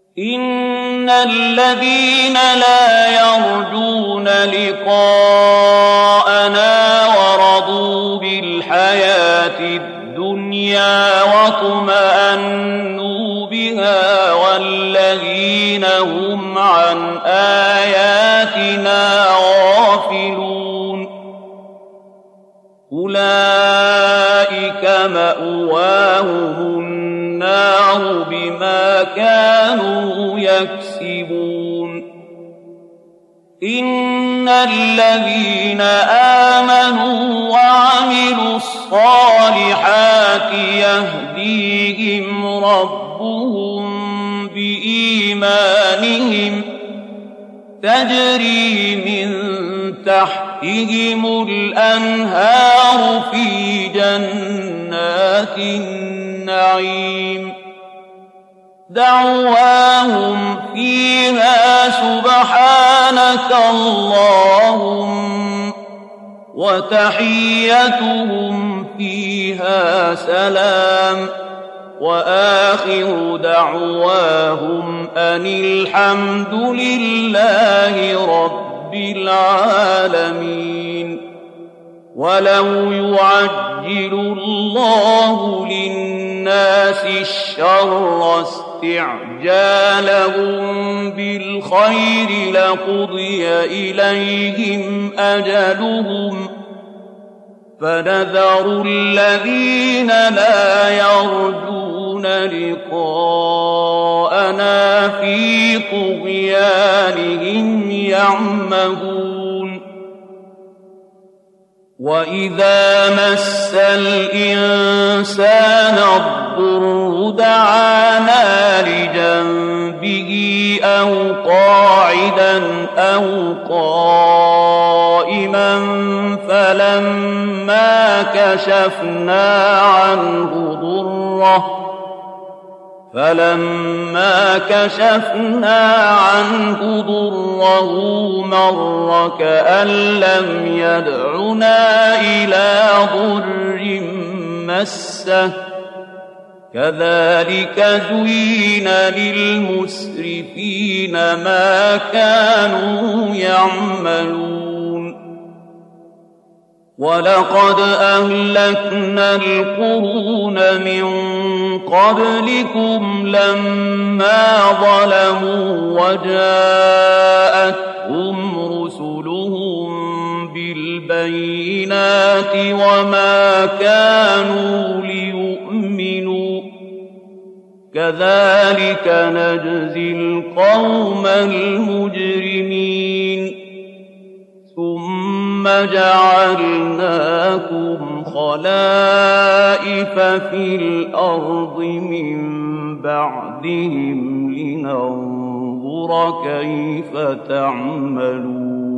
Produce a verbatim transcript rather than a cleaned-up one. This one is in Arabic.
إن الذين لا يرجون لقاءنا ورضوا بالحياة الدنيا واطمأنوا بها والذين هم عن آياتنا غافلون أولئك مأواهم النار بما كانوا يكسبون إن الذين آمنوا وعملوا الصالحات يهديهم ربهم بإيمانهم تجري من تحتهم الأنهار في جنات النعيم دعواهم فيها سبحانك اللهم وتحيتهم فيها سلام وآخر دعواهم أن الحمد لله رب العالمين ولو يعجل الله للناس الشر استعجالهم بالخير لقضي إليهم أجلهم فنذر الذين لا يرجون لقاءنا في طغيانهم يعمهون وإذا مس الإنسان الضر دعانا لجنبه أو قاعدا أو قائما فلما كشفنا عنه ضره فلما كشفنا عنه ضره مر كأن لم يدعنا إلى ضر مسه كذلك زين للمسرفين ما كانوا يعملون ولقد أهلكنا القرون من قبلكم لما ظلموا وجاءتهم رسلهم بالبينات وما كانوا ليؤمنوا كذلك نجزي القوم المجرمين ثم جعلناكم خلائف في الأرض من بعدهم لننظر كيف تعملون